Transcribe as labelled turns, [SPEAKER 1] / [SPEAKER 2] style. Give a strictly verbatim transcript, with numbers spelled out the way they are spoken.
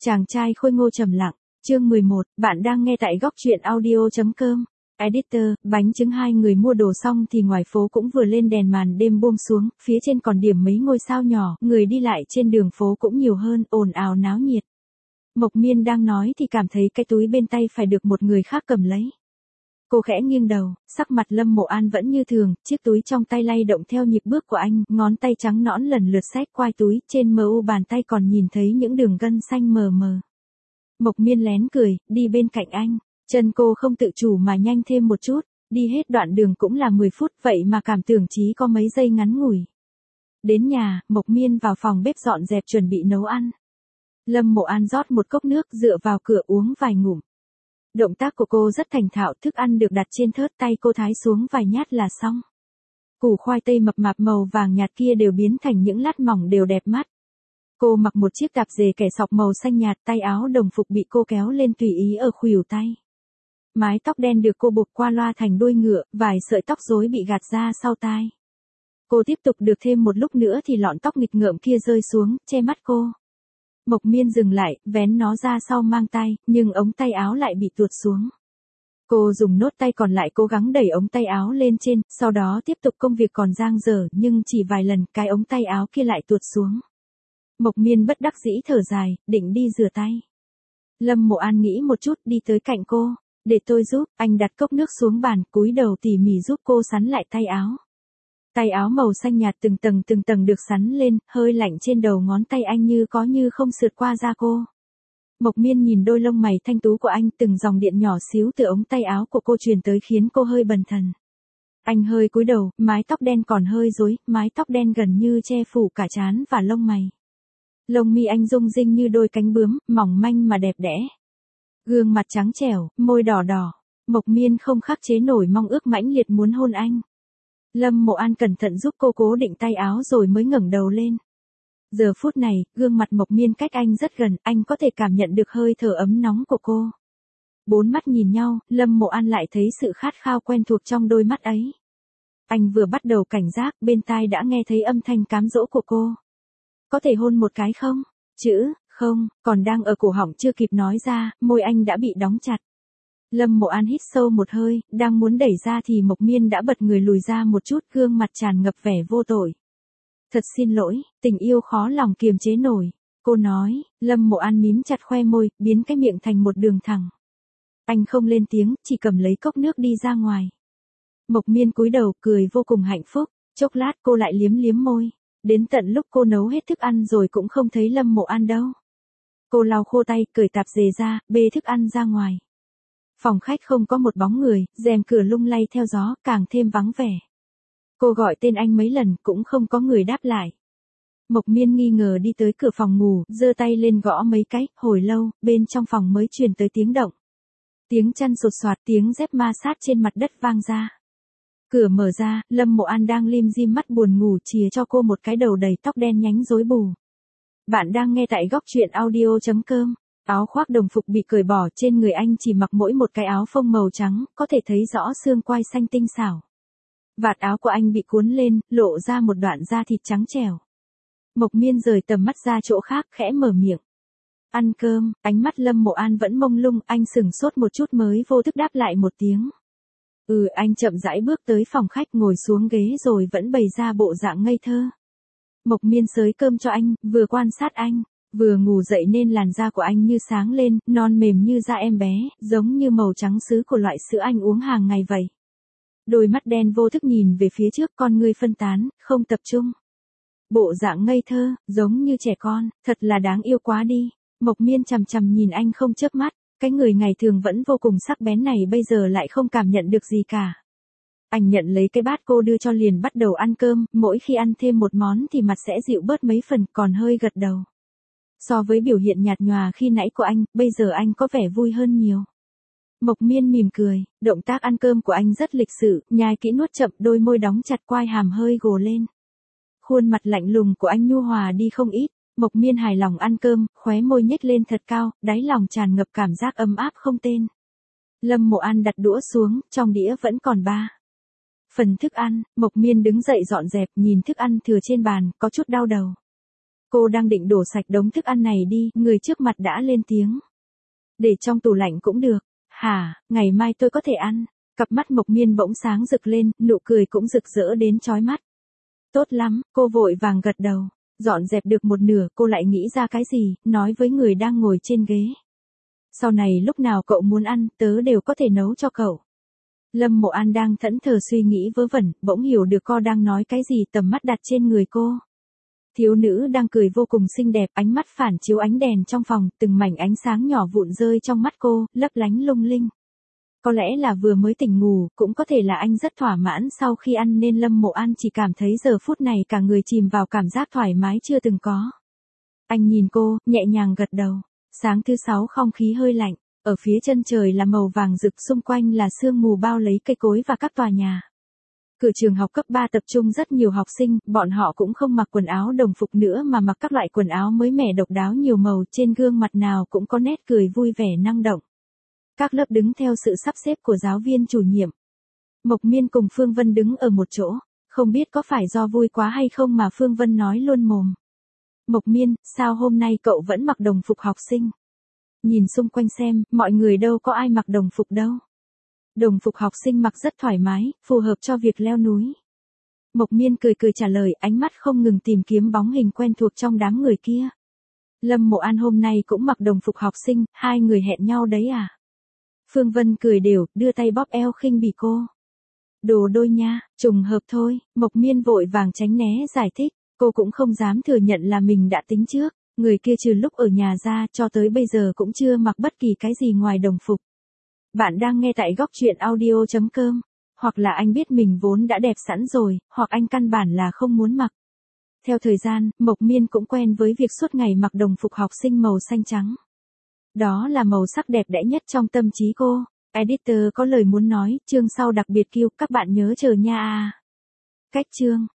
[SPEAKER 1] Chàng trai khôi ngô trầm lặng, chương mười một, bạn đang nghe tại góc truyện audio.com. Editor, bánh trứng hai người mua đồ xong thì ngoài phố cũng vừa lên đèn màn đêm buông xuống, phía trên còn điểm mấy ngôi sao nhỏ, người đi lại trên đường phố cũng nhiều hơn, ồn ào náo nhiệt. Mộc Miên đang nói thì cảm thấy cái túi bên tay phải được một người khác cầm lấy. Cô khẽ nghiêng đầu, sắc mặt Lâm Mộ An vẫn như thường, chiếc túi trong tay lay động theo nhịp bước của anh, ngón tay trắng nõn lần lượt xách quai túi, trên mờ u bàn tay còn nhìn thấy những đường gân xanh mờ mờ. Mộc Miên lén cười, đi bên cạnh anh, chân cô không tự chủ mà nhanh thêm một chút, đi hết đoạn đường cũng là mười phút, vậy mà cảm tưởng chỉ có mấy giây ngắn ngủi. Đến nhà, Mộc Miên vào phòng bếp dọn dẹp chuẩn bị nấu ăn. Lâm Mộ An rót một cốc nước dựa vào cửa uống vài ngụm. Động tác của cô rất thành thạo, thức ăn được đặt trên thớt, tay cô thái xuống vài nhát là xong. Củ khoai tây mập mạp màu vàng nhạt kia đều biến thành những lát mỏng đều đẹp mắt. Cô mặc một chiếc tạp dề kẻ sọc màu xanh nhạt, tay áo đồng phục bị cô kéo lên tùy ý ở khuỷu tay. Mái tóc đen được cô buộc qua loa thành đuôi ngựa, vài sợi tóc rối bị gạt ra sau tai. Cô tiếp tục được thêm một lúc nữa thì lọn tóc nghịch ngợm kia rơi xuống, che mắt cô. Mộc Miên dừng lại, vén nó ra sau mang tay, nhưng ống tay áo lại bị tuột xuống. Cô dùng nốt tay còn lại cố gắng đẩy ống tay áo lên trên, sau đó tiếp tục công việc còn dang dở, nhưng chỉ vài lần cái ống tay áo kia lại tuột xuống. Mộc Miên bất đắc dĩ thở dài, định đi rửa tay. Lâm Mộ An nghĩ một chút, đi tới cạnh cô, để tôi giúp. Anh đặt cốc nước xuống bàn, cúi đầu tỉ mỉ giúp cô sắn lại tay áo. Tay áo màu xanh nhạt từng tầng từng tầng được sắn lên, hơi lạnh trên đầu ngón tay anh như có như không sượt qua da cô. Mộc Miên nhìn đôi lông mày thanh tú của anh, từng dòng điện nhỏ xíu từ ống tay áo của cô truyền tới khiến cô hơi bần thần. Anh hơi cúi đầu, mái tóc đen còn hơi rối, mái tóc đen gần như che phủ cả trán và lông mày. Lông mi anh rung rinh như đôi cánh bướm, mỏng manh mà đẹp đẽ. Gương mặt trắng trẻo, môi đỏ đỏ. Mộc Miên không khắc chế nổi mong ước mãnh liệt muốn hôn anh. Lâm Mộ An cẩn thận giúp cô cố định tay áo rồi mới ngẩng đầu lên. Giờ phút này, gương mặt Mộc Miên cách anh rất gần, anh có thể cảm nhận được hơi thở ấm nóng của cô. Bốn mắt nhìn nhau, Lâm Mộ An lại thấy sự khát khao quen thuộc trong đôi mắt ấy. Anh vừa bắt đầu cảnh giác, bên tai đã nghe thấy âm thanh cám dỗ của cô. Có thể hôn một cái không? Chữ, không, còn đang ở cổ họng chưa kịp nói ra, môi anh đã bị đóng chặt. Lâm Mộ An hít sâu một hơi, đang muốn đẩy ra thì Mộc Miên đã bật người lùi ra một chút, gương mặt tràn ngập vẻ vô tội. Thật xin lỗi, tình yêu khó lòng kiềm chế nổi. Cô nói. Lâm Mộ An mím chặt khoe môi, biến cái miệng thành một đường thẳng. Anh không lên tiếng, chỉ cầm lấy cốc nước đi ra ngoài. Mộc Miên cúi đầu, cười vô cùng hạnh phúc. Chốc lát cô lại liếm liếm môi. Đến tận lúc cô nấu hết thức ăn rồi cũng không thấy Lâm Mộ An đâu. Cô lau khô tay, cởi tạp dề ra, bê thức ăn ra ngoài. Phòng khách không có một bóng người, rèm cửa lung lay theo gió, càng thêm vắng vẻ. Cô gọi tên anh mấy lần, cũng không có người đáp lại. Mộc Miên nghi ngờ đi tới cửa phòng ngủ, giơ tay lên gõ mấy cái, hồi lâu, bên trong phòng mới truyền tới tiếng động. Tiếng chân sột soạt, tiếng dép ma sát trên mặt đất vang ra. Cửa mở ra, Lâm Mộ An đang lim dim mắt buồn ngủ chìa cho cô một cái đầu đầy tóc đen nhánh rối bù. Bạn đang nghe tại góc truyện audio.com. Áo khoác đồng phục bị cởi bỏ, trên người anh chỉ mặc mỗi một cái áo phông màu trắng, có thể thấy rõ xương quai xanh tinh xảo. Vạt áo của anh bị cuốn lên, lộ ra một đoạn da thịt trắng trẻo. Mộc Miên rời tầm mắt ra chỗ khác, khẽ mở miệng. Ăn cơm, ánh mắt Lâm Mộ An vẫn mông lung, anh sửng sốt một chút mới vô thức đáp lại một tiếng. Ừ, anh chậm rãi bước tới phòng khách, ngồi xuống ghế rồi vẫn bày ra bộ dạng ngây thơ. Mộc Miên xới cơm cho anh, vừa quan sát anh. Vừa ngủ dậy nên làn da của anh như sáng lên, non mềm như da em bé, giống như màu trắng sứ của loại sữa anh uống hàng ngày vậy. Đôi mắt đen vô thức nhìn về phía trước, con ngươi phân tán, không tập trung. Bộ dạng ngây thơ, giống như trẻ con, thật là đáng yêu quá đi. Mộc Miên chằm chằm nhìn anh không chớp mắt, cái người ngày thường vẫn vô cùng sắc bén này bây giờ lại không cảm nhận được gì cả. Anh nhận lấy cái bát cô đưa cho liền bắt đầu ăn cơm, mỗi khi ăn thêm một món thì mặt sẽ dịu bớt mấy phần, còn hơi gật đầu. So với biểu hiện nhạt nhòa khi nãy của anh, bây giờ anh có vẻ vui hơn nhiều. Mộc Miên mỉm cười, động tác ăn cơm của anh rất lịch sự, nhai kỹ nuốt chậm, đôi môi đóng chặt, quai hàm hơi gồ lên. Khuôn mặt lạnh lùng của anh nhu hòa đi không ít. Mộc Miên hài lòng ăn cơm, khóe môi nhếch lên thật cao, đáy lòng tràn ngập cảm giác ấm áp không tên. Lâm Mộ An đặt đũa xuống, trong đĩa vẫn còn ba phần thức ăn. Mộc Miên đứng dậy dọn dẹp, nhìn thức ăn thừa trên bàn, có chút đau đầu. Cô đang định đổ sạch đống thức ăn này đi, người trước mặt đã lên tiếng. Để trong tủ lạnh cũng được. Hả, ngày mai tôi có thể ăn. Cặp mắt Mộc Miên bỗng sáng rực lên, nụ cười cũng rực rỡ đến chói mắt. Tốt lắm, cô vội vàng gật đầu. Dọn dẹp được một nửa, cô lại nghĩ ra cái gì, nói với người đang ngồi trên ghế. Sau này lúc nào cậu muốn ăn, tớ đều có thể nấu cho cậu. Lâm Mộ An đang thẫn thờ suy nghĩ vớ vẩn, bỗng hiểu được cô đang nói cái gì, tầm mắt đặt trên người cô. Thiếu nữ đang cười vô cùng xinh đẹp, ánh mắt phản chiếu ánh đèn trong phòng, từng mảnh ánh sáng nhỏ vụn rơi trong mắt cô, lấp lánh lung linh. Có lẽ là vừa mới tỉnh ngủ, cũng có thể là anh rất thỏa mãn sau khi ăn nên Lâm Mộ An chỉ cảm thấy giờ phút này cả người chìm vào cảm giác thoải mái chưa từng có. Anh nhìn cô, nhẹ nhàng gật đầu. Sáng thứ sáu không khí hơi lạnh, ở phía chân trời là màu vàng rực, xung quanh là sương mù bao lấy cây cối và các tòa nhà. Cửa trường học cấp ba tập trung rất nhiều học sinh, bọn họ cũng không mặc quần áo đồng phục nữa mà mặc các loại quần áo mới mẻ độc đáo nhiều màu, trên gương mặt nào cũng có nét cười vui vẻ năng động. Các lớp đứng theo sự sắp xếp của giáo viên chủ nhiệm. Mộc Miên cùng Phương Vân đứng ở một chỗ, không biết có phải do vui quá hay không mà Phương Vân nói luôn mồm. Mộc Miên, sao hôm nay cậu vẫn mặc đồng phục học sinh? Nhìn xung quanh xem, mọi người đâu có ai mặc đồng phục đâu. Đồng phục học sinh mặc rất thoải mái, phù hợp cho việc leo núi. Mộc Miên cười cười trả lời, ánh mắt không ngừng tìm kiếm bóng hình quen thuộc trong đám người kia. Lâm Mộ An hôm nay cũng mặc đồng phục học sinh, hai người hẹn nhau đấy à? Phương Vân cười đều, đưa tay bóp eo khinh bỉ cô. Đồ đôi nha, trùng hợp thôi, Mộc Miên vội vàng tránh né giải thích, cô cũng không dám thừa nhận là mình đã tính trước, người kia trừ lúc ở nhà ra cho tới bây giờ cũng chưa mặc bất kỳ cái gì ngoài đồng phục. Bạn đang nghe tại góc truyện audio chấm com, hoặc là anh biết mình vốn đã đẹp sẵn rồi, hoặc anh căn bản là không muốn mặc. Theo thời gian, Mộc Miên cũng quen với việc suốt ngày mặc đồng phục học sinh màu xanh trắng. Đó là màu sắc đẹp đẽ nhất trong tâm trí cô. Editor có lời muốn nói, chương sau đặc biệt kêu các bạn nhớ chờ nha. Cách chương